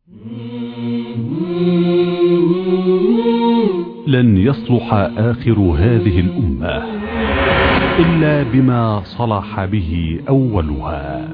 لن يصلح آخر هذه الأمة إلا بما صلح به أولها.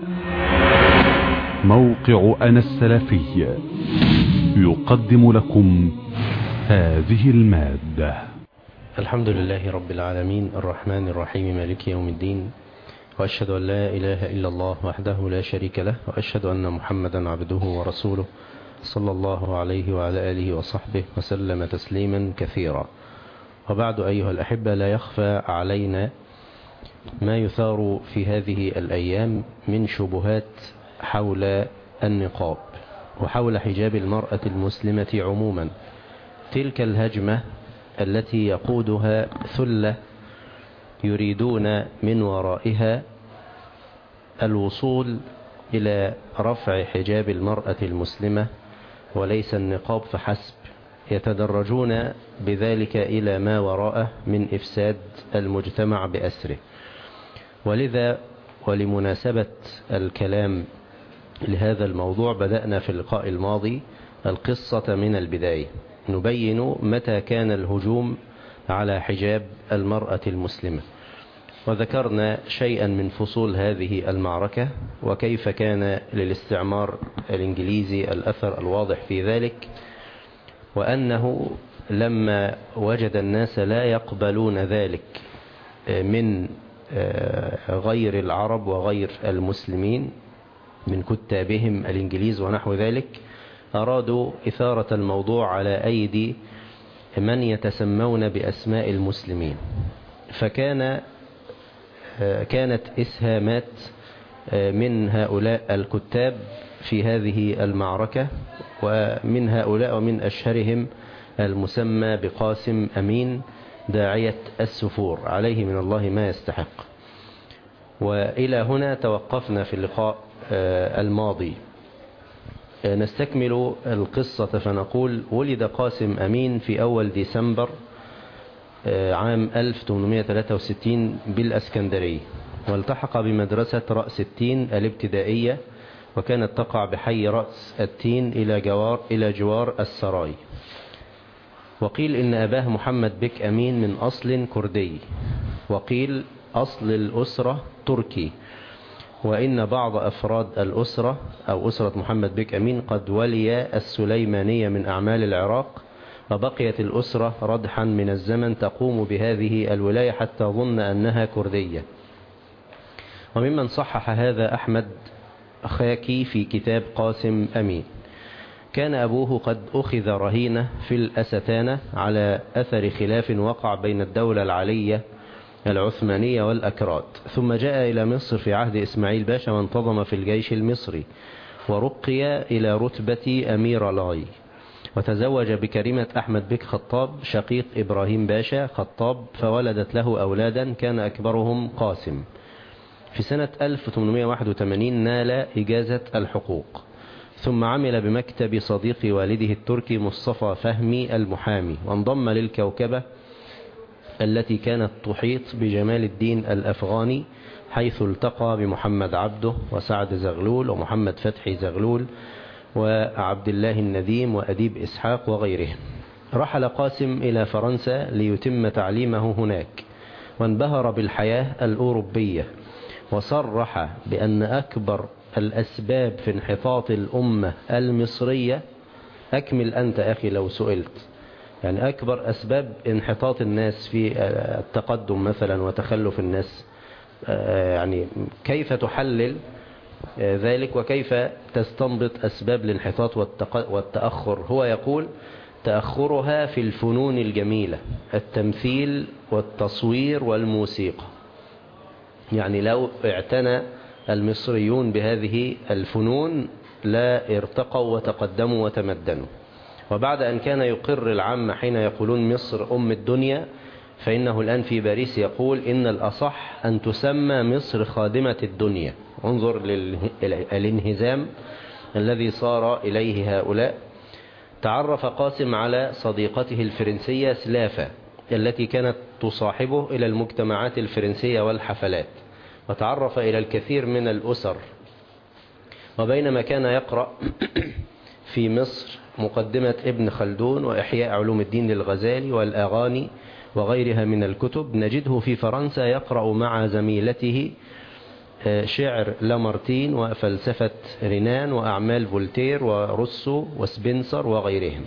موقع أنا السلفي يقدم لكم هذه المادة. الحمد لله رب العالمين الرحمن الرحيم مالك يوم الدين، وأشهد أن لا إله إلا الله وحده لا شريك له، وأشهد أن محمدا عبده ورسوله صلى الله عليه وعلى آله وصحبه وسلم تسليما كثيرا. وبعد أيها الأحبة، لا يخفى علينا ما يثار في هذه الأيام من شبهات حول النقاب وحول حجاب المرأة المسلمة عموما. تلك الهجمة التي يقودها ثلة يريدون من ورائها الوصول إلى رفع حجاب المرأة المسلمة وليس النقاب فحسب، يتدرجون بذلك إلى ما وراءه من إفساد المجتمع بأسره. ولذا ولمناسبة الكلام لهذا الموضوع بدأنا في اللقاء الماضي القصة من البداية، نبين متى كان الهجوم على حجاب المرأة المسلمة، وذكرنا شيئا من فصول هذه المعركة وكيف كان للاستعمار الإنجليزي الأثر الواضح في ذلك، وأنه لما وجد الناس لا يقبلون ذلك من غير العرب وغير المسلمين من كتابهم الإنجليز ونحو ذلك، أرادوا إثارة الموضوع على أيدي من يتسمون بأسماء المسلمين. كانت إسهامات من هؤلاء الكتاب في هذه المعركة، ومن هؤلاء ومن أشهرهم المسمى بقاسم أمين داعية السفور، عليه من الله ما يستحق. وإلى هنا توقفنا في اللقاء الماضي. نستكمل القصة فنقول: ولد قاسم أمين في أول ديسمبر عام 1863 بالأسكندرية، والتحق بمدرسة رأس التين الابتدائية، وكانت تقع بحي رأس التين إلى جوار السراي. وقيل إن أباه محمد بك أمين من أصل كردي، وقيل أصل الأسرة تركي، وإن بعض أفراد الأسرة أو أسرة محمد بك أمين قد ولي السليمانية من أعمال العراق، وبقيت الأسرة ردحا من الزمن تقوم بهذه الولاية حتى ظن أنها كردية. وممن صحح هذا أحمد خاكي في كتاب قاسم أمين. كان أبوه قد أخذ رهينة في الأستانة على أثر خلاف وقع بين الدولة العلية العثمانية والأكراد، ثم جاء إلى مصر في عهد إسماعيل باشا وانتظم في الجيش المصري، ورقي إلى رتبة أمير لاي، وتزوج بكريمة أحمد بك خطاب شقيق إبراهيم باشا خطاب، فولدت له أولادا كان أكبرهم قاسم. في سنة 1881 نال إجازة الحقوق، ثم عمل بمكتب صديق والده التركي مصطفى فهمي المحامي، وانضم للكوكبة التي كانت تحيط بجمال الدين الأفغاني، حيث التقى بمحمد عبده وسعد زغلول ومحمد فتحي زغلول وعبد الله النديم وأديب إسحاق وغيرهم. رحل قاسم إلى فرنسا ليتم تعليمه هناك، وانبهر بالحياة الأوروبية، وصرح بأن أكبر الأسباب في انحطاط الأمة المصرية، أكمل أنت أخي لو سئلت، يعني أكبر أسباب انحطاط الناس في التقدم مثلا وتخلف الناس، يعني كيف تحلل ذلك وكيف تستنبط أسباب الانحطاط والتأخر؟ هو يقول: تأخرها في الفنون الجميلة، التمثيل والتصوير والموسيقى. يعني لو اعتنى المصريون بهذه الفنون لا ارتقوا وتقدموا وتمدنوا. وبعد أن كان يقر العامة حين يقولون مصر أم الدنيا، فإنه الآن في باريس يقول إن الأصح أن تسمى مصر خادمة الدنيا. انظر للانهزام الذي صار إليه هؤلاء. تعرف قاسم على صديقته الفرنسية سلافة التي كانت تصاحبه إلى المجتمعات الفرنسية والحفلات، وتعرف إلى الكثير من الأسر. وبينما كان يقرأ في مصر مقدمة ابن خلدون وإحياء علوم الدين للغزالي والأغاني وغيرها من الكتب. نجده في فرنسا يقرأ مع زميلته شعر لامارتين وفلسفة رينان وأعمال فولتير وروسو وسبنسر وغيرهم.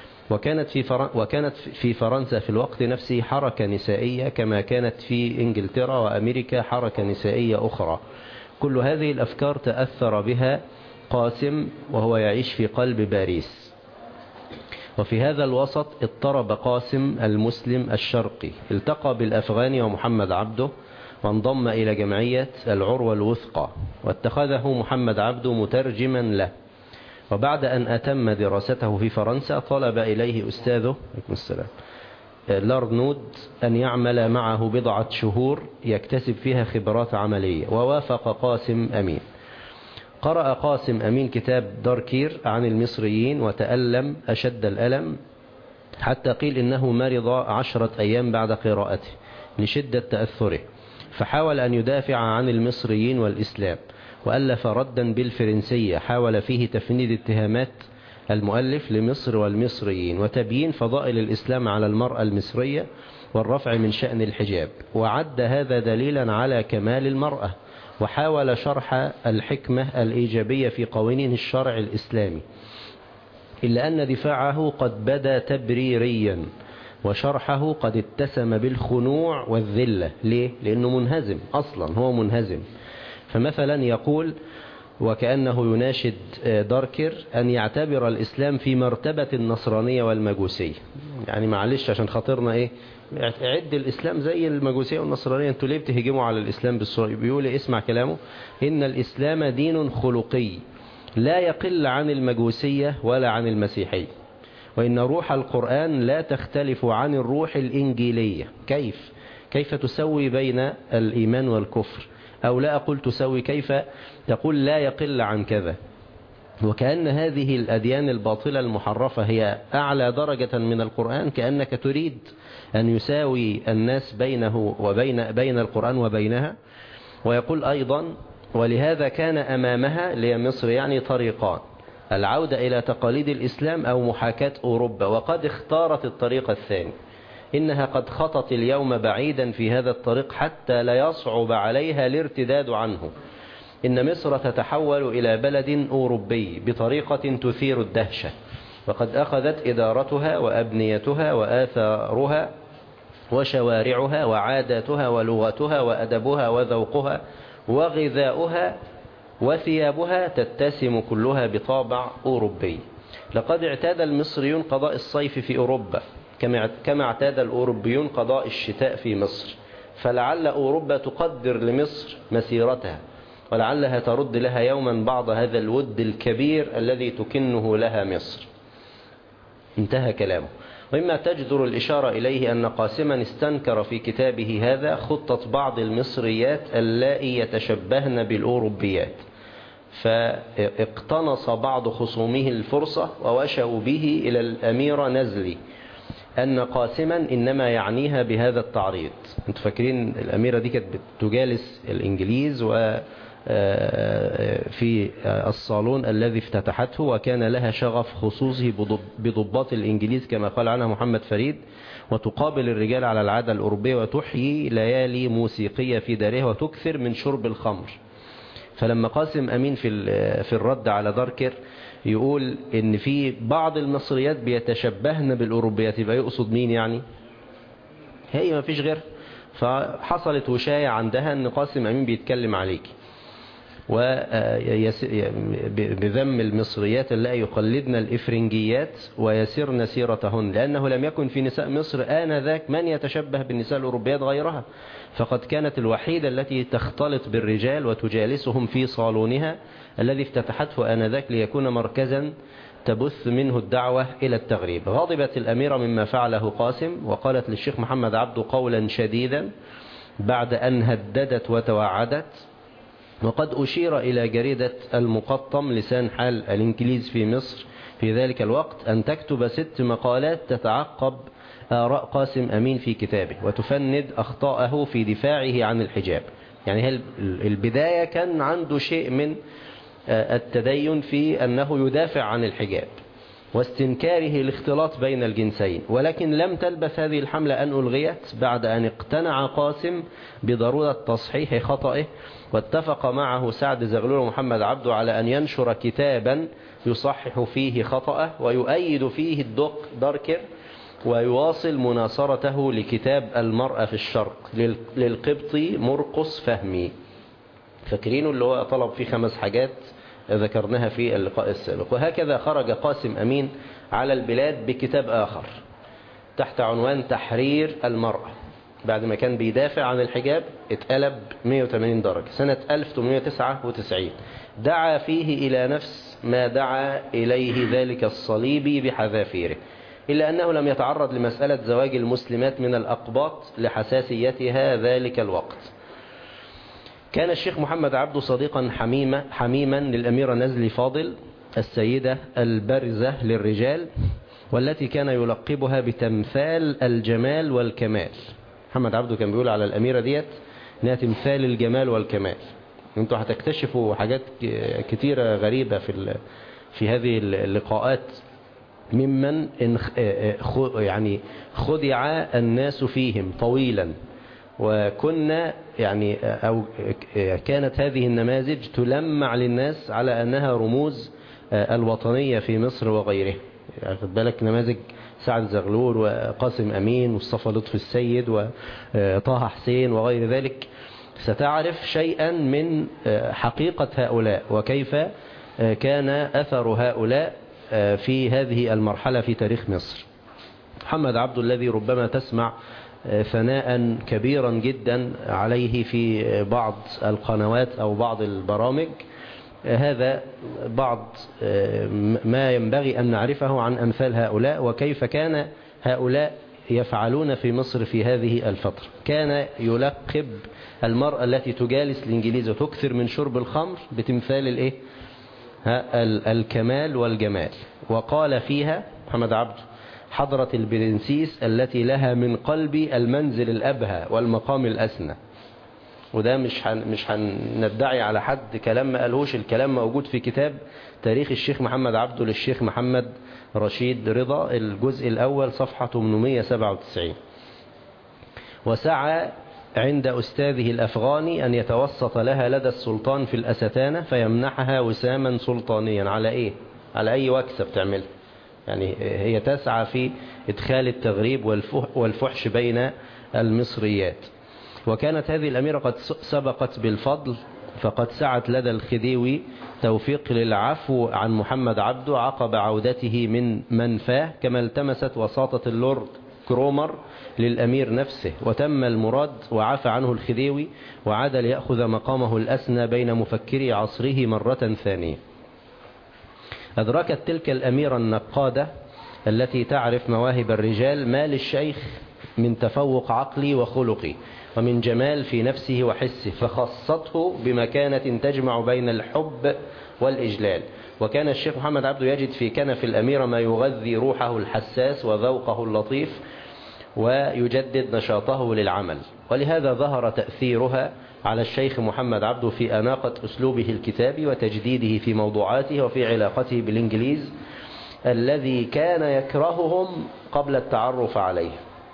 وكانت في فرنسا في الوقت نفسه حركة نسائية كما كانت في إنجلترا وأمريكا حركة نسائية أخرى. كل هذه الأفكار تأثر بها قاسم وهو يعيش في قلب باريس. وفي هذا الوسط اضطرب قاسم المسلم الشرقي، التقى بالأفغاني ومحمد عبده وانضم إلى جمعية العروة الوثقى، واتخذه محمد عبده مترجما له. وبعد أن أتم دراسته في فرنسا طلب إليه أستاذه لارنود أن يعمل معه بضعة شهور يكتسب فيها خبرات عملية، ووافق قاسم أمين. قرأ قاسم أمين كتاب داركير عن المصريين وتألم أشد الألم، حتى قيل إنه مرض 10 أيام بعد قراءته لشدة تأثره، فحاول أن يدافع عن المصريين والإسلام، وألف ردا بالفرنسية حاول فيه تفنيد اتهامات المؤلف لمصر والمصريين وتبيين فضائل الإسلام على المرأة المصرية والرفع من شأن الحجاب، وعد هذا دليلا على كمال المرأة، وحاول شرح الحكمة الإيجابية في قوانين الشرع الإسلامي، إلا أن دفاعه قد بدا تبريريا وشرحه قد اتسم بالخنوع والذلة. ليه؟ لأنه منهزم أصلا، هو منهزم. فمثلا يقول وكأنه يناشد داركر أن يعتبر الإسلام في مرتبة النصرانية والمجوسية. يعني معلش عشان خاطرنا عد الإسلام زي المجوسية والنصرانية، انتوا ليه بتهجموا على الإسلام بالسرعة؟ بيقول اسمع كلامه: إن الإسلام دين خلقي لا يقل عن المجوسية ولا عن المسيحية، وإن روح القرآن لا تختلف عن الروح الإنجيلية. كيف تسوي بين الإيمان والكفر؟ أو لا أقول تسوي، كيف تقول لا يقل عن كذا؟ وكأن هذه الأديان الباطلة المحرفة هي أعلى درجة من القرآن، كأنك تريد أن يساوي الناس بينه وبين القرآن وبينها. ويقول أيضا: ولهذا كان أمامها لمصر يعني طريقان: العودة إلى تقاليد الإسلام أو محاكاة أوروبا، وقد اختارت الطريق الثاني. إنها قد خطت اليوم بعيدا في هذا الطريق حتى لا يصعب عليها الارتداد عنه. إن مصر تتحول إلى بلد أوروبي بطريقة تثير الدهشة، وقد أخذت إدارتها وأبنيتها وآثارها وشوارعها وعاداتها ولغتها وأدبها وذوقها وغذاؤها وثيابها تتسم كلها بطابع أوروبي. لقد اعتاد المصريون قضاء الصيف في أوروبا كما اعتاد الأوروبيون قضاء الشتاء في مصر، فلعل أوروبا تقدر لمصر مسيرتها، ولعلها ترد لها يوما بعض هذا الود الكبير الذي تكنه لها مصر. انتهى كلامه. وإما تجدر الإشارة إليه أن قاسما استنكر في كتابه هذا خطة بعض المصريات اللائي يتشبهن بالأوروبيات، فاقتنص بعض خصومه الفرصة ووشوا به إلى الأميرة نزلي أن قاسما إنما يعنيها بهذا التعريض. انتوا فاكرين الأميرة دي كانت بتجالس الإنجليز في الصالون الذي افتتحته، وكان لها شغف خصوصي بضباط الإنجليز كما قال عنها محمد فريد، وتقابل الرجال على العادة الأوروبية وتحيي ليالي موسيقية في دارها وتكثر من شرب الخمر. فلما قاسم أمين في الرد على داركر يقول إن في بعض المصريات بيتشبهن بالأوروبيات، يبقى يقصد مين يعني؟ هي ما فيش غير. فحصلت وشاية عندها أن قاسم أمين بيتكلم عليك بذم المصريات اللي يقلدن الإفرنجيات ويسرن سيرتهن، لأنه لم يكن في نساء مصر آنذاك من يتشبه بالنساء الأوروبيات غيرها، فقد كانت الوحيدة التي تختلط بالرجال وتجالسهم في صالونها الذي افتتحته آنذاك ليكون مركزا تبث منه الدعوة إلى التغريب. غضبت الأميرة مما فعله قاسم، وقالت للشيخ محمد عبده قولا شديدا بعد أن هددت وتوعدت. وقد أشير إلى جريدة المقطم لسان حال الإنجليز في مصر في ذلك الوقت أن تكتب 6 مقالات تتعقب آراء قاسم أمين في كتابه وتفند أخطاءه في دفاعه عن الحجاب. يعني البداية كان عنده شيء من التدين في أنه يدافع عن الحجاب واستنكاره الاختلاط بين الجنسين، ولكن لم تلبث هذه الحملة أن ألغيت بعد أن اقتنع قاسم بضرورة تصحيح خطئه، واتفق معه سعد زغلول ومحمد عبده على أن ينشر كتابا يصحح فيه خطأه ويؤيد فيه الدركر، ويواصل مناصرته لكتاب المرأة في الشرق للقبطي مرقس فهمي. فاكرينه اللي هو طلب فيه 5 حاجات ذكرناها في اللقاء السابق. وهكذا خرج قاسم أمين على البلاد بكتاب آخر تحت عنوان تحرير المرأة، بعد ما كان بيدافع عن الحجاب اتقلب 180 درجة سنة 1899. دعا فيه إلى نفس ما دعا إليه ذلك الصليبي بحذافيره، إلا أنه لم يتعرض لمسألة زواج المسلمات من الأقباط لحساسيتها ذلك الوقت. كان الشيخ محمد عبده صديقا حميما للأميرة نزلي فاضل السيدة البرزة للرجال، والتي كان يلقبها بتمثال الجمال والكمال. محمد عبده كان بيقول على الأميرة ديت انها تمثال الجمال والكمال. انتوا هتكتشفوا حاجات كتيرة غريبة في هذه اللقاءات ممن يعني خدع الناس فيهم طويلا، وكنا يعني أو كانت هذه النماذج تلمع للناس على أنها رموز الوطنية في مصر وغيره. يعني خد بالك نماذج سعد زغلول وقاسم أمين ومصطفى لطفي السيد وطه حسين وغير ذلك، ستعرف شيئا من حقيقة هؤلاء وكيف كان أثر هؤلاء في هذه المرحلة في تاريخ مصر. محمد عبده الذي ربما تسمع ثناء كبيرا جدا عليه في بعض القنوات أو بعض البرامج، هذا بعض ما ينبغي أن نعرفه عن أمثال هؤلاء وكيف كان هؤلاء يفعلون في مصر في هذه الفترة. كان يلقب المرأة التي تجالس الإنجليز وتكثر من شرب الخمر بتمثال الإيه؟ الكمال والجمال. وقال فيها محمد عبده: حضرة البرنسيس التي لها من قلبي المنزل الأبهى والمقام الأسنى. وده مش هندعي على حد كلام ما قالهوش، الكلام موجود في كتاب تاريخ الشيخ محمد عبده للشيخ محمد رشيد رضا الجزء الأول صفحة 897. وسعى عند أستاذه الأفغاني أن يتوسط لها لدى السلطان في الأستانة فيمنحها وساما سلطانيا. على إيه؟ على أي وكسة بتعملها؟ يعني هي تسعى في إدخال التغريب والفحش بين المصريات. وكانت هذه الأميرة قد سبقت بالفضل، فقد سعت لدى الخديوي توفيق للعفو عن محمد عبده عقب عودته من منفاه، كما التمست وساطة اللورد كرومر للأمير نفسه، وتم المراد وعفى عنه الخديوي وعاد ليأخذ مقامه الأسنى بين مفكري عصره مرة ثانية. أدركت تلك الأميرة النقادة التي تعرف مواهب الرجال ما للشيخ من تفوق عقلي وخلقي ومن جمال في نفسه وحسه، فخصته بمكانة تجمع بين الحب والإجلال. وكان الشيخ محمد عبده يجد في كنف الأميرة ما يغذي روحه الحساس وذوقه اللطيف ويجدد نشاطه للعمل، ولهذا ظهر تأثيرها على الشيخ محمد عبده في أناقة أسلوبه الكتابي وتجديده في موضوعاته وفي علاقته بالإنجليز الذي كان يكرههم قبل التعرف عليه،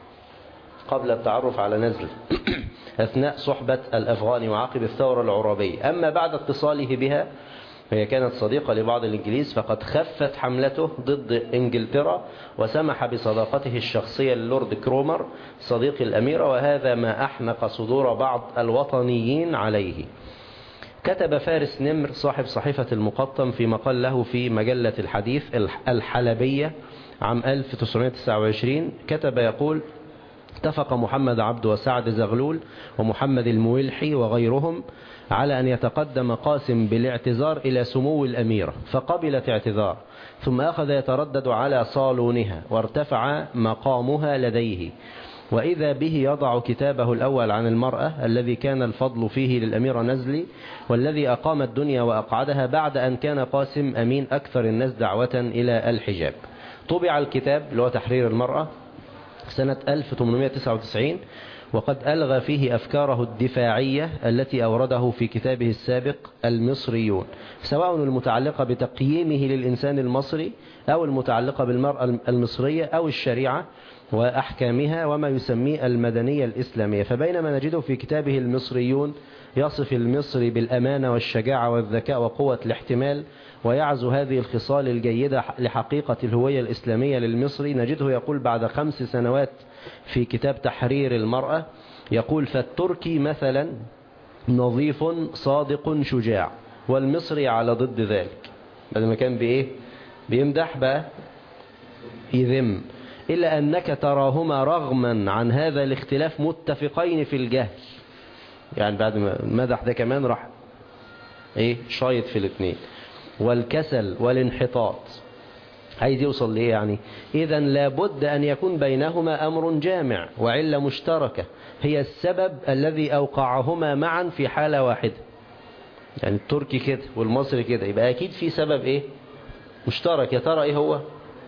قبل التعرف على نزل أثناء صحبة الأفغان وعقب الثورة العرابية. أما بعد اتصاله بها فهي كانت صديقة لبعض الإنجليز، فقد خفت حملته ضد إنجلترا وسمح بصداقته الشخصية للورد كرومر صديق الأميرة، وهذا ما أحنق صدور بعض الوطنيين عليه. كتب فارس نمر صاحب صحيفة المقطم في مقال له في مجلة الحديث الحلبية عام 1929، كتب يقول: اتفق محمد عبده وسعد زغلول ومحمد المويلحي وغيرهم على أن يتقدم قاسم بالاعتذار إلى سمو الأميرة، فقبلت اعتذار، ثم أخذ يتردد على صالونها وارتفع مقامها لديه، وإذا به يضع كتابه الأول عن المرأة الذي كان الفضل فيه للأميرة نزلي، والذي أقام الدنيا وأقعدها بعد أن كان قاسم أمين أكثر الناس دعوة إلى الحجاب. طبع الكتاب اللي هو تحرير المرأة سنة 1899، وقد ألغى فيه أفكاره الدفاعية التي أورده في كتابه السابق المصريون، سواء المتعلقة بتقييمه للإنسان المصري أو المتعلقة بالمرأة المصرية أو الشريعة وأحكامها وما يسميه المدنية الإسلامية. فبينما نجده في كتابه المصريون يصف المصري بالأمانة والشجاعة والذكاء وقوة الاحتمال ويعزو هذه الخصال الجيدة لحقيقة الهوية الإسلامية للمصري، نجده يقول بعد 5 سنوات في كتاب تحرير المرأة، يقول: فالتركي مثلا نظيف صادق شجاع، والمصري على ضد ذلك. بدل ما كان بإيه بيمدح بقى يذم، إلا أنك تراهما رغما عن هذا الاختلاف متفقين في الجهل. يعني بعد ما المدح ده كمان راح شايط في الاثنين، والكسل والانحطاط. عايز يوصل لإيه يعني؟ إذن لابد أن يكون بينهما أمر جامع وعلة مشتركة هي السبب الذي أوقعهما معا في حالة واحدة. يعني التركي كده والمصري كده، يبقى أكيد في سبب مشترك. يا ترى هو؟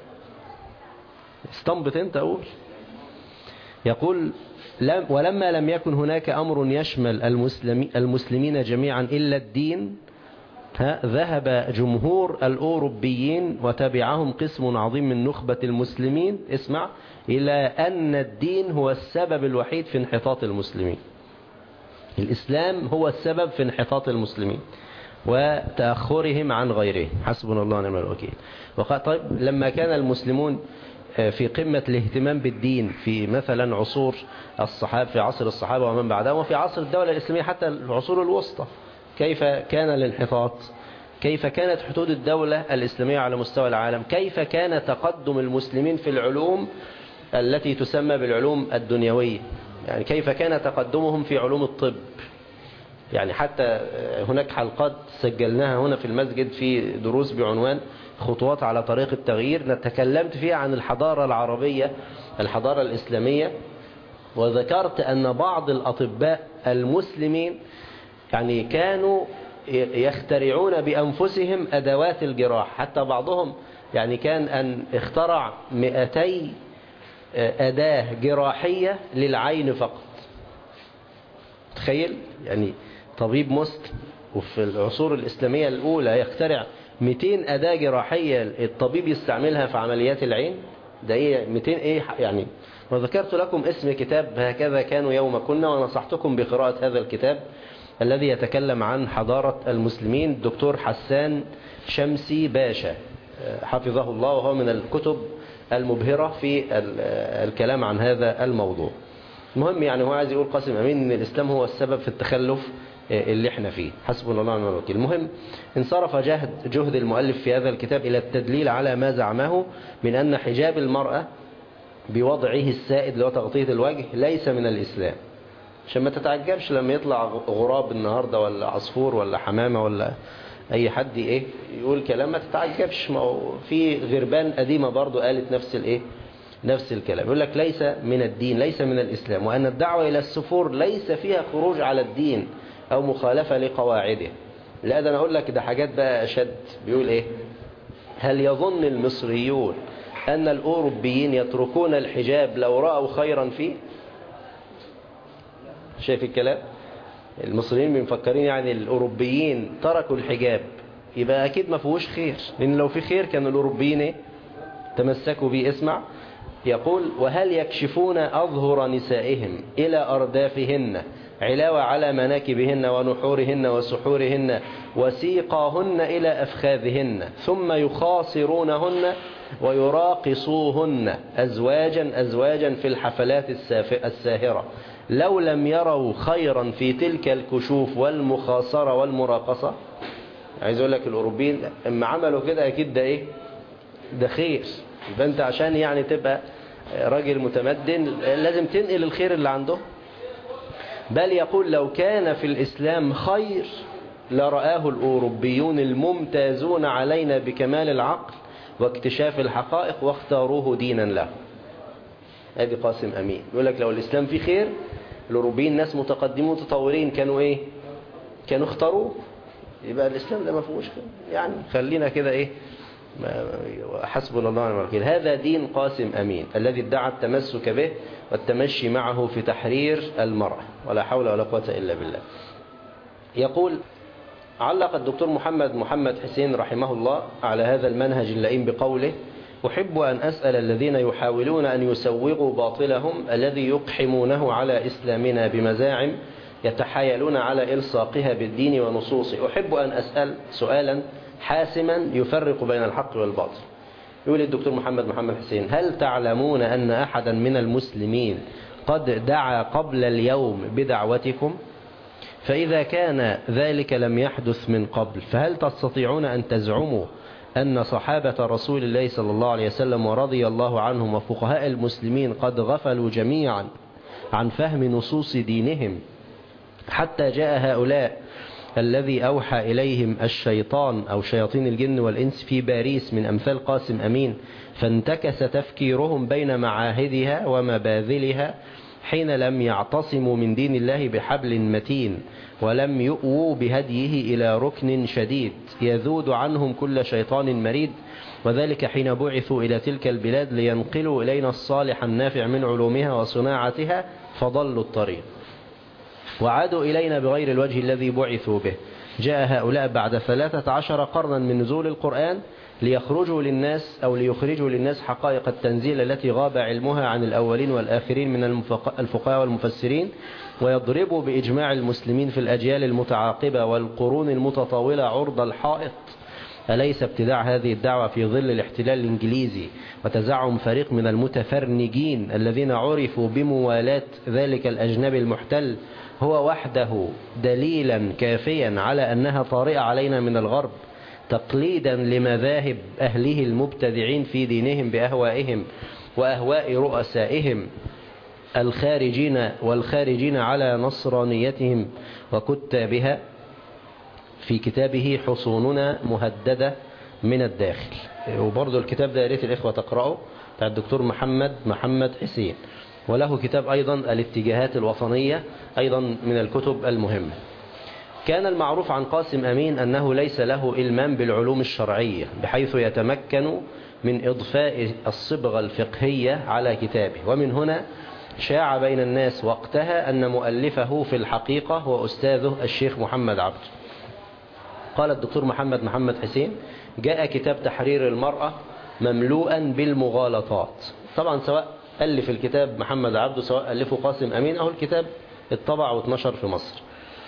استنبط انت أقول. يقول: ولما لم يكن هناك أمر يشمل المسلمين جميعا إلا الدين، ذهب جمهور الأوروبيين وتبعهم قسم عظيم من نخبة المسلمين، اسمع، إلى أن الدين هو السبب الوحيد في انحطاط المسلمين. الإسلام هو السبب في انحطاط المسلمين وتأخرهم عن غيرهم. حسبنا الله ونعم الوكيل. وقال: طيب لما كان المسلمون في قمة الاهتمام بالدين في مثلا عصور الصحابة، في عصر الصحابة ومن بعدهم، وفي عصر الدولة الإسلامية حتى العصور الوسطى، كيف كان الانحطاط؟ كيف كانت حدود الدولة الإسلامية على مستوى العالم؟ كيف كان تقدم المسلمين في العلوم التي تسمى بالعلوم الدنيوية؟ يعني كيف كان تقدمهم في علوم الطب؟ يعني حتى هناك حلقات سجلناها هنا في المسجد في دروس بعنوان خطوات على طريق التغيير، تكلمت فيها عن الحضارة العربية، الحضارة الإسلامية، وذكرت أن بعض الأطباء المسلمين يعني كانوا يخترعون بأنفسهم أدوات الجراح. حتى بعضهم يعني كان أن اخترع 200 أداة جراحية للعين فقط. تخيل يعني طبيب مسلم وفي العصور الإسلامية الأولى يخترع 200 أداة جراحية الطبيب يستعملها في عمليات العين. ده 200 يعني. وذكرت لكم اسم كتاب هكذا كانوا يوم كنا، ونصحتكم بقراءة هذا الكتاب الذي يتكلم عن حضارة المسلمين، الدكتور حسان شمسي باشا حفظه الله، وهو من الكتب المبهرة في الكلام عن هذا الموضوع. المهم يعني هو عايز يقول قاسم أمين ان الإسلام هو السبب في التخلف اللي احنا فيه. حسبنا الله ونعم الوكيل. المهم انصرف جهد المؤلف في هذا الكتاب إلى التدليل على ما زعمه من أن حجاب المرأة بوضعه السائد اللي هو تغطية الوجه ليس من الإسلام. عشان ما تتعجبش لما يطلع غراب النهاردة ولا عصفور ولا حمامة ولا أي حد يقول كلام، ما تتعجبش. ما هو في غربان قديمة برضو قالت نفس الكلام. يقول لك ليس من الدين، ليس من الإسلام، وأن الدعوة إلى السفور ليس فيها خروج على الدين أو مخالفة لقواعده. لا ده أنا أقول لك ده حاجات بقى أشد. بيقول هل يظن المصريون أن الأوروبيين يتركون الحجاب لو رأوا خيرا فيه؟ شايف الكلام؟ المصريين بيفكرين يعني الأوروبيين تركوا الحجاب يبقى أكيد ما فيهوش خير، لأن لو في خير كان الأوروبيين تمسكوا به. اسمع، يقول: وهل يكشفون أظهر نسائهم إلى أردافهن علاوة على مناكبهن ونحورهن وسحورهن وسيقاهن إلى أفخاذهن، ثم يخاصرونهن ويراقصوهن أزواجا في الحفلات الساهرة، لو لم يروا خيرا في تلك الكشوف والمخاصرة والمراقصة. عايز أقول لك الأوروبيين اما عملوا كده أكيد ده خير. يبقى أنت عشان يعني تبقى راجل متمدن لازم تنقل الخير اللي عنده. بل يقول: لو كان في الإسلام خير لرآه الأوروبيون الممتازون علينا بكمال العقل واكتشاف الحقائق واختاروه دينا له. هذه قاسم أمين يقول لك لو الإسلام فيه خير، الأوروبيين ناس متقدمين متطورين كانوا كانوا اختاروه. يبقى الإسلام ده ما فيهوش خير. يعني خلينا كده حسبنا الله ونعم الوكيل. هذا دين قاسم أمين الذي ادعى التمسك به والتمشي معه في تحرير المرأة، ولا حول ولا قوة إلا بالله. يقول: علق الدكتور محمد حسين رحمه الله على هذا المنهج اللئيم بقوله: أحب أن أسأل الذين يحاولون أن يسوغوا باطلهم الذي يقحمونه على إسلامنا بمزاعم يتحايلون على إلصاقها بالدين ونصوصه، أحب أن أسأل سؤالا حاسما يفرق بين الحق والباطل. يقول الدكتور محمد حسين: هل تعلمون أن أحدا من المسلمين قد دعا قبل اليوم بدعوتكم؟ فإذا كان ذلك لم يحدث من قبل، فهل تستطيعون أن تزعموا أن صحابة رسول الله صلى الله عليه وسلم ورضي الله عنهم وفقهاء المسلمين قد غفلوا جميعا عن فهم نصوص دينهم حتى جاء هؤلاء الذي أوحى إليهم الشيطان أو شياطين الجن والإنس في باريس من أمثال قاسم أمين، فانتكس تفكيرهم بين معاهدها ومباذلها حين لم يعتصموا من دين الله بحبل متين ولم يؤووا بهديه إلى ركن شديد يذود عنهم كل شيطان مريد، وذلك حين بعثوا إلى تلك البلاد لينقلوا إلينا الصالح النافع من علومها وصناعتها فضلوا الطريق وعادوا إلينا بغير الوجه الذي بعثوا به. جاء هؤلاء بعد 13 قرنا من نزول القرآن ليخرجوا للناس حقائق التنزيل التي غاب علمها عن الأولين والآخرين من الفقهاء والمفسرين، ويضربوا بإجماع المسلمين في الأجيال المتعاقبة والقرون المتطاولة عرض الحائط. أليس ابتداع هذه الدعوة في ظل الاحتلال الإنجليزي وتزعم فريق من المتفرنجين الذين عرفوا بموالاة ذلك الأجنبي المحتل هو وحده دليلا كافيا على أنها طارئة علينا من الغرب، تقليدا لمذاهب أهله المبتدعين في دينهم بأهوائهم وأهواء رؤسائهم والخارجين على نصرانيتهم وكتابها في كتابه حصوننا مهددة من الداخل. وبرضو الكتاب ده يا ريت الإخوة تقرأه، بتاع الدكتور محمد حسين، وله كتاب أيضا الاتجاهات الوطنية، أيضا من الكتب المهمة. كان المعروف عن قاسم أمين أنه ليس له إلمام بالعلوم الشرعية بحيث يتمكن من إضفاء الصبغة الفقهية على كتابه، ومن هنا شاع بين الناس وقتها أن مؤلفه في الحقيقة هو أستاذه الشيخ محمد عبده. قال الدكتور محمد حسين: جاء كتاب تحرير المرأة مملوءا بالمغالطات. طبعا سواء ألف الكتاب محمد عبده سواء ألفه قاسم أمين أو الكتاب اتطبع واتنشر في مصر،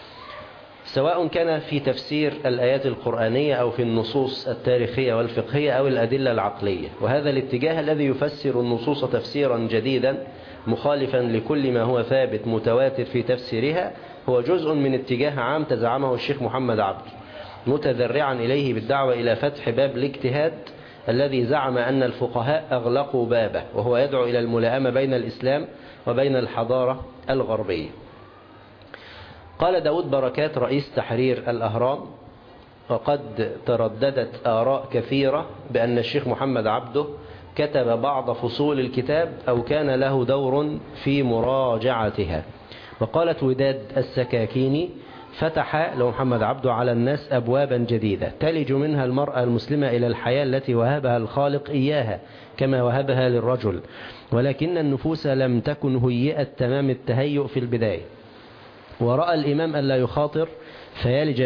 سواء كان في تفسير الآيات القرآنية أو في النصوص التاريخية والفقهية أو الأدلة العقلية. وهذا الاتجاه الذي يفسر النصوص تفسيرا جديدا مخالفا لكل ما هو ثابت متواتر في تفسيرها هو جزء من اتجاه عام تزعمه الشيخ محمد عبده، متذرعا إليه بالدعوة إلى فتح باب الاجتهاد الذي زعم أن الفقهاء أغلقوا بابه، وهو يدعو إلى الملائمة بين الإسلام وبين الحضارة الغربية. قال داود بركات رئيس تحرير الأهرام: وقد ترددت آراء كثيرة بأن الشيخ محمد عبده كتب بعض فصول الكتاب أو كان له دور في مراجعتها. وقالت وداد السكاكيني: فتح لو محمد عبده على الناس أبوابا جديدة تلج منها المرأة المسلمة إلى الحياة التي وهبها الخالق إياها كما وهبها للرجل، ولكن النفوس لم تكن هيئت تمام التهيؤ في البداية، ورأى الإمام ألا يخاطر فيلج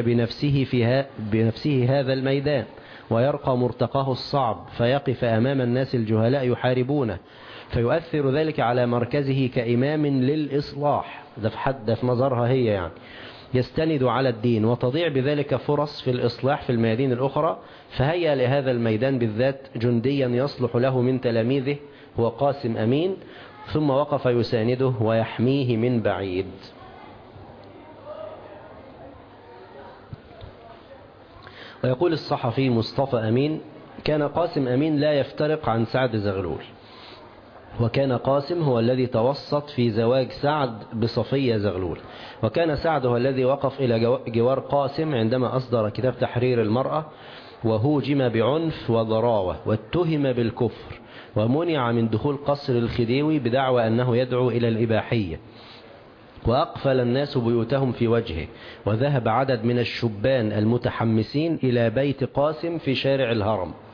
بنفسه هذا الميدان ويرقى مرتقاه الصعب فيقف أمام الناس الجهلاء يحاربونه، فيؤثر ذلك على مركزه كإمام للإصلاح، ده في نظرها هي يعني، يستند على الدين، وتضيع بذلك فرص في الإصلاح في الميادين الأخرى، فهيا لهذا الميدان بالذات جنديا يصلح له من تلاميذه هو قاسم أمين، ثم وقف يسانده ويحميه من بعيد. ويقول الصحفي مصطفى أمين: كان قاسم أمين لا يفترق عن سعد زغلول، وكان قاسم هو الذي توسط في زواج سعد بصفية زغلول، وكان سعد هو الذي وقف إلى جوار قاسم عندما أصدر كتاب تحرير المرأة وهوجم بعنف وضراوة واتهم بالكفر ومنع من دخول قصر الخديوي بدعوى أنه يدعو إلى الإباحية، وأقفل الناس بيوتهم في وجهه، وذهب عدد من الشبان المتحمسين إلى بيت قاسم في شارع الهرم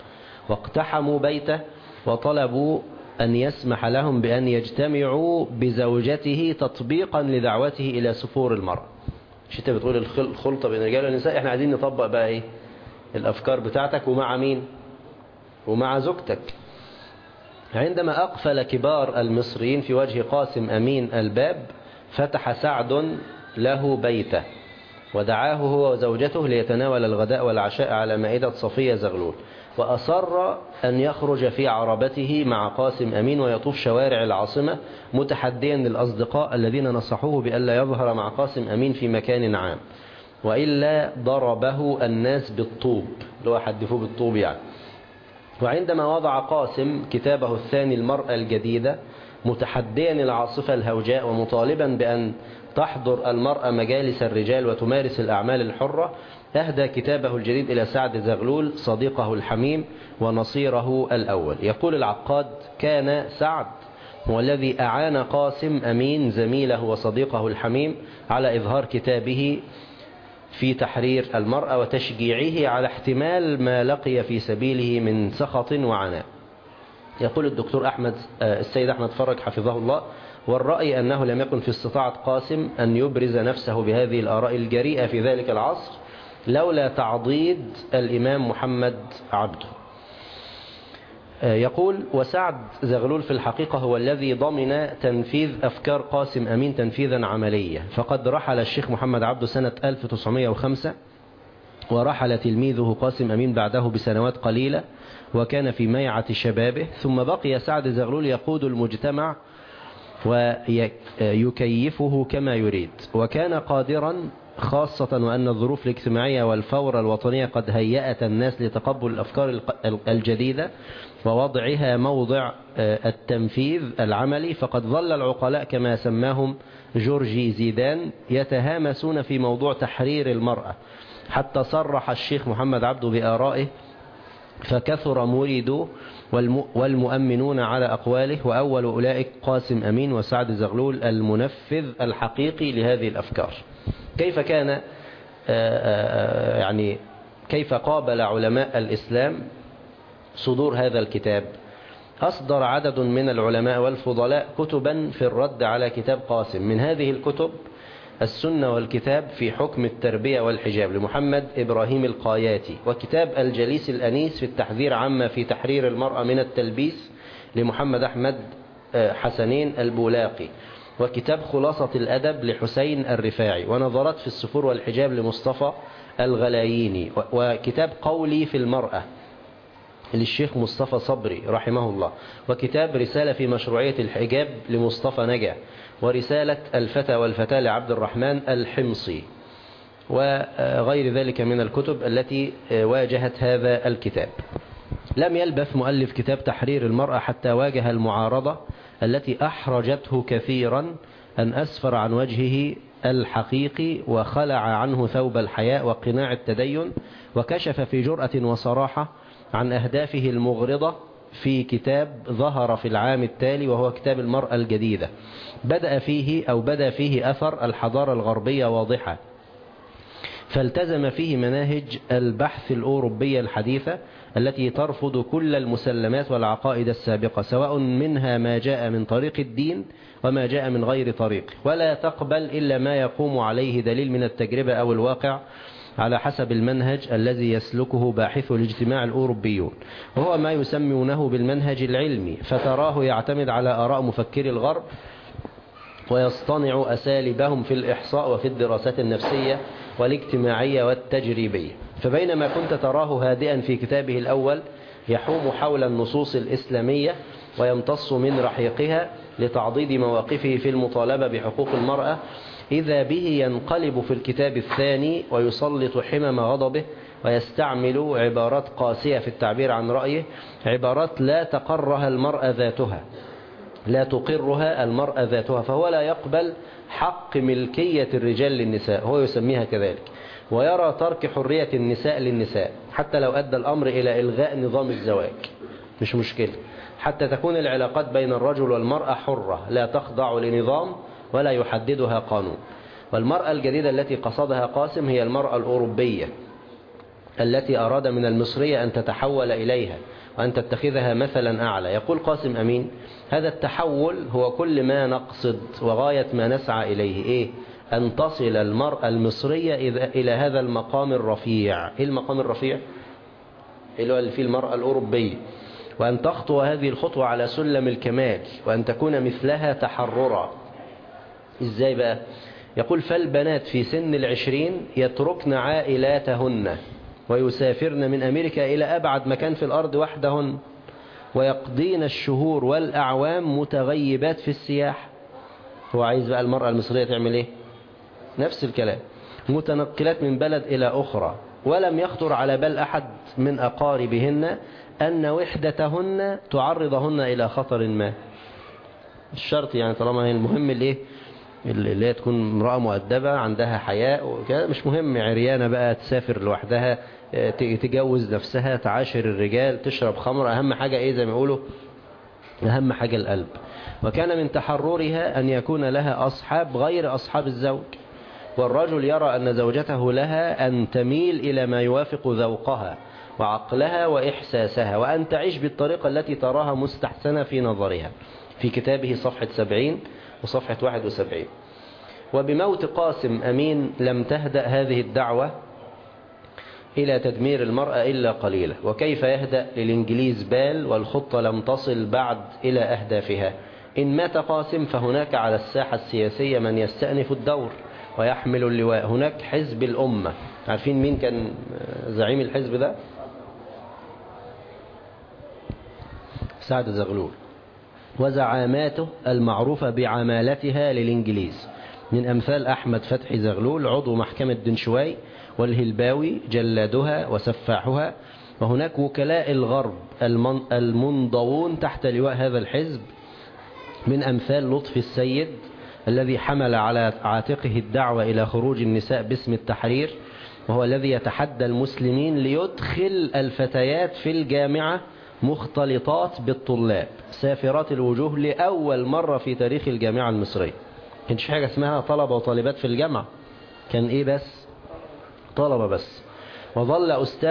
واقتحموا بيته وطلبوا أن يسمح لهم بأن يجتمعوا بزوجته تطبيقا لدعوته إلى سفور المرأة. مش انت بتقول الخلطة بين الرجال والنساء، احنا عايزين نطبق بقى ايه الأفكار بتاعتك ومع مين؟ ومع زوجتك. عندما أقفل كبار المصريين في وجه قاسم أمين الباب، فتح سعد له بيته ودعاه هو وزوجته ليتناول الغداء والعشاء على مائدة صفية زغلول، وأصر أن يخرج في عربته مع قاسم أمين ويطوف شوارع العاصمة متحديا للأصدقاء الذين نصحوه بألا يظهر مع قاسم أمين في مكان عام، وإلا ضربه الناس بالطوب، لو حدفوه بالطوب يعني. وعندما وضع قاسم كتابه الثاني المرأة الجديدة متحديا العاصفة الهوجاء ومطالبا بأن تحضر المرأة مجالس الرجال وتمارس الأعمال الحرة، أهدى كتابه الجديد إلى سعد زغلول صديقه الحميم ونصيره الأول. يقول العقاد: كان سعد هو الذي أعان قاسم أمين زميله وصديقه الحميم على إظهار كتابه في تحرير المرأة وتشجيعه على احتمال ما لقي في سبيله من سخط وعناء. يقول الدكتور السيد أحمد فرج حفظه الله: والرأي أنه لم يكن في استطاعة قاسم أن يبرز نفسه بهذه الآراء الجريئة في ذلك العصر لولا تعضيد الإمام محمد عبده. يقول: وسعد زغلول في الحقيقة هو الذي ضمن تنفيذ أفكار قاسم أمين تنفيذا عمليا، فقد رحل الشيخ محمد عبده سنة 1905 ورحل تلميذه قاسم أمين بعده بسنوات قليلة وكان في ميعة شبابه، ثم بقي سعد زغلول يقود المجتمع ويكيفه كما يريد، وكان قادرا، خاصة وأن الظروف الاجتماعية والفورة الوطنية قد هيأت الناس لتقبل الأفكار الجديدة ووضعها موضع التنفيذ العملي، فقد ظل العقلاء كما سماهم جورجي زيدان يتهامسون في موضوع تحرير المرأة، حتى صرح الشيخ محمد عبده بآرائه فكثر مريدو والمؤمنون على أقواله، وأول أولئك قاسم أمين وسعد زغلول المنفذ الحقيقي لهذه الأفكار. كيف كان كيف قابل علماء الإسلام صدور هذا الكتاب؟ أصدر عدد من العلماء والفضلاء كتبا في الرد على كتاب قاسم. من هذه الكتب السنة والكتاب في حكم التربية والحجاب لمحمد إبراهيم القاياتي، وكتاب الجليس الأنيس في التحذير عما في تحرير المرأة من التلبيس لمحمد أحمد حسنين البولاقي، وكتاب خلاصة الأدب لحسين الرفاعي، ونظرات في السفور والحجاب لمصطفى الغلاييني، وكتاب قولي في المرأة للشيخ مصطفى صبري رحمه الله، وكتاب رسالة في مشروعية الحجاب لمصطفى نجع، ورسالة الفتى والفتاة لعبد الرحمن الحمصي، وغير ذلك من الكتب التي واجهت هذا الكتاب. لم يلبث مؤلف كتاب تحرير المرأة حتى واجه المعارضة التي أحرجته كثيرا أن أسفر عن وجهه الحقيقي وخلع عنه ثوب الحياء وقناع التدين، وكشف في جرأة وصراحة عن أهدافه المغرضة في كتاب ظهر في العام التالي، وهو كتاب المرأة الجديدة. بدأ فيه أثر الحضارة الغربية واضحة، فالتزم فيه مناهج البحث الأوروبية الحديثة التي ترفض كل المسلمات والعقائد السابقة، سواء منها ما جاء من طريق الدين وما جاء من غير طريق، ولا تقبل إلا ما يقوم عليه دليل من التجربة أو الواقع على حسب المنهج الذي يسلكه باحثو الاجتماع الأوروبيون، وهو ما يسمونه بالمنهج العلمي، فتراه يعتمد على آراء مفكري الغرب ويصطنع أساليبهم في الإحصاء وفي الدراسات النفسية والاجتماعية والتجريبية. فبينما كنت تراه هادئا في كتابه الأول يحوم حول النصوص الإسلامية ويمتص من رحيقها لتعضيد مواقفه في المطالبة بحقوق المرأة، إذا به ينقلب في الكتاب الثاني ويسلط حمم غضبه ويستعمل عبارات قاسية في التعبير عن رأيه، عبارات لا تقرها المرأة ذاتها، لا تقرها المرأة ذاتها، فهو لا يقبل حق ملكية الرجال للنساء، هو يسميها كذلك، ويرى ترك حرية النساء للنساء حتى لو أدى الأمر إلى إلغاء نظام الزواج، مش مشكلة، حتى تكون العلاقات بين الرجل والمرأة حرة لا تخضع لنظام ولا يحددها قانون. والمرأة الجديدة التي قصدها قاسم هي المرأة الأوروبية التي أراد من المصرية أن تتحول إليها وأن تتخذها مثلا أعلى. يقول قاسم أمين: هذا التحول هو كل ما نقصد وغاية ما نسعى إليه، إيه؟ أن تصل المرأة المصرية إلى هذا المقام الرفيع. إيه المقام الرفيع؟ اللي فيه المرأة الأوروبية، وأن تخطو هذه الخطوة على سلم الكمال، وأن تكون مثلها تحررا. إزاي بقى؟ يقول: فالبنات في سن 20 يتركن عائلاتهن ويسافرن من أمريكا إلى أبعد مكان في الأرض وحدهن، ويقضين الشهور والأعوام متغيبات في السياحة. هو عايز بقى المرأة المصرية تعمل إيه؟ نفس الكلام، متنقلات من بلد إلى أخرى، ولم يخطر على بال أحد من أقاربهن أن وحدتهن تعرضهن إلى خطر ما. الشرط يعني طالما هي المهم اللي هي تكون امرأة مؤدبة عندها حياء وكذا، مش مهم عريانة بقى تسافر لوحدها، تجوز نفسها، تعاشر الرجال، تشرب خمر. أهم حاجة إيه زي ما يقولوا؟ أهم حاجة القلب. وكان من تحررها أن يكون لها أصحاب غير أصحاب الزوج، والرجل يرى أن زوجته لها أن تميل إلى ما يوافق ذوقها وعقلها وإحساسها، وأن تعيش بالطريقة التي تراها مستحسنة في نظرها. في كتابه صفحة 70 وصفحة 71. وبموت قاسم أمين لم تهدأ هذه الدعوة إلى تدمير المرأة إلا قليلا. وكيف يهدأ للإنجليز بال والخطة لم تصل بعد إلى أهدافها؟ إن مات قاسم فهناك على الساحة السياسية من يستأنف الدور ويحمل اللواء. هناك حزب الأمة. عارفين مين كان زعيم الحزب ده؟ سعد زغلول، وزعاماته المعروفة بعمالتها للإنجليز، من أمثال أحمد فتحي زغلول عضو محكمة دنشواي، والهلباوي جلادها وسفاحها. وهناك وكلاء الغرب المنضوون تحت لواء هذا الحزب، من أمثال لطفي السيد الذي حمل على عاتقه الدعوة إلى خروج النساء باسم التحرير، وهو الذي يتحدى المسلمين ليدخل الفتيات في الجامعة مختلطات بالطلاب سافرات الوجوه لأول مرة في تاريخ الجامعة المصرية. كانش في حاجة اسمها طلبة وطالبات في الجامعة، كان إيه بس؟ طلبة بس. وظل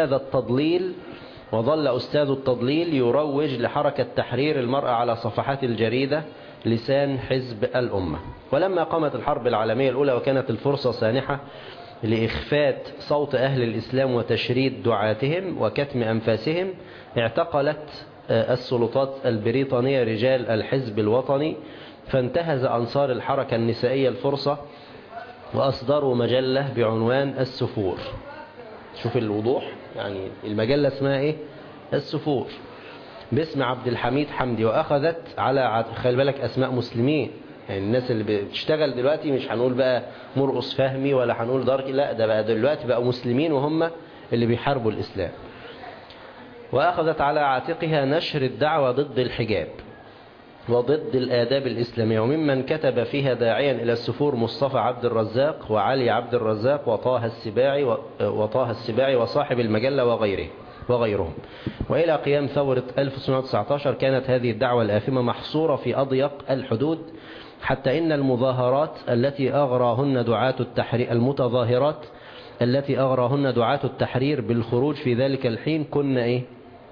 أستاذ التضليل يروج لحركة تحرير المرأة على صفحات الجريدة لسان حزب الأمة. ولما قامت الحرب العالمية الأولى وكانت الفرصة سانحة لإخفات صوت أهل الإسلام وتشريد دعاتهم وكتم أنفاسهم، اعتقلت السلطات البريطانية رجال الحزب الوطني، فانتهز أنصار الحركة النسائية الفرصة وأصدروا مجلة بعنوان السفور. شوف الوضوح، يعني المجلة اسمها إيه؟ السفور، باسم عبد الحميد حمدي. وأخذت على خلي بالك أسماء مسلمين، يعني الناس اللي بتشتغل دلوقتي مش هنقول بقى مرقص فهمي ولا هنقول داركي، لا ده بقى دلوقتي بقى مسلمين وهم اللي بيحاربوا الإسلام. وأخذت على عاتقها نشر الدعوة ضد الحجاب وضد الآداب الإسلامية. وممن كتب فيها داعيا إلى السفور مصطفى عبد الرزاق وعلي عبد الرزاق وطه السباعي وصاحب المجلة وغيرهم. وإلى قيام ثورة 1919 كانت هذه الدعوة الآثمة محصورة في أضيق الحدود، حتى إن المتظاهرات التي أغراهن دعاة التحرير بالخروج في ذلك الحين كنا إيه؟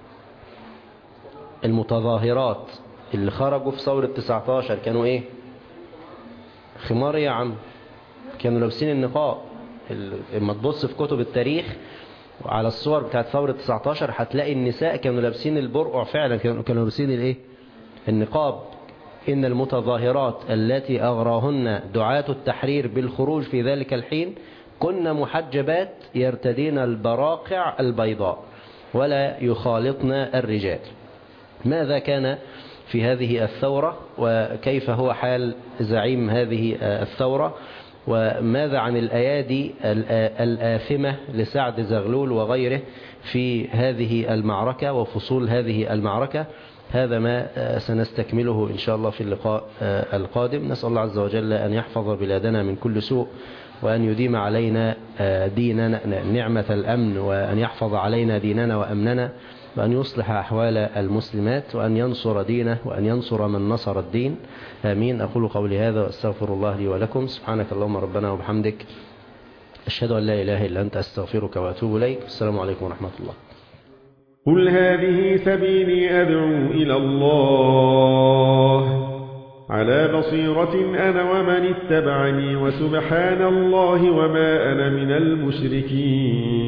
المتظاهرات اللي خرجوا في ثورة 19 كانوا إيه؟ خمار يا عم، كانوا لابسين النقاب. لما تبص في كتب التاريخ وعلى الصور بتاعت ثورة 19 هتلاقي النساء كانوا لابسين البرقع فعلا، كانوا لابسين الايه؟ النقاب. إن المتظاهرات التي أغراهن دعاة التحرير بالخروج في ذلك الحين كن محجبات يرتدين البراقع البيضاء ولا يخالطن الرجال. ماذا كان في هذه الثورة وكيف هو حال زعيم هذه الثورة؟ وماذا عن الأيادي الآثمة لسعد زغلول وغيره في هذه المعركة وفصول هذه المعركة؟ هذا ما سنستكمله إن شاء الله في اللقاء القادم. نسأل الله عز وجل أن يحفظ بلادنا من كل سوء، وأن يديم علينا ديننا نعمة الأمن، وأن يحفظ علينا ديننا وأمننا، وأن يصلح أحوال المسلمات، وأن ينصر دينه، وأن ينصر من نصر الدين. آمين. أقول قولي هذا وأستغفر الله لي ولكم. سبحانك اللهم ربنا وبحمدك، أشهد أن لا إله إلا أنت أستغفرك وأتوب إليك. السلام عليكم ورحمة الله. قل هذه سبيلي أدعو إلى الله على بصيرة أنا ومن اتبعني وسبحان الله وما أنا من المشركين.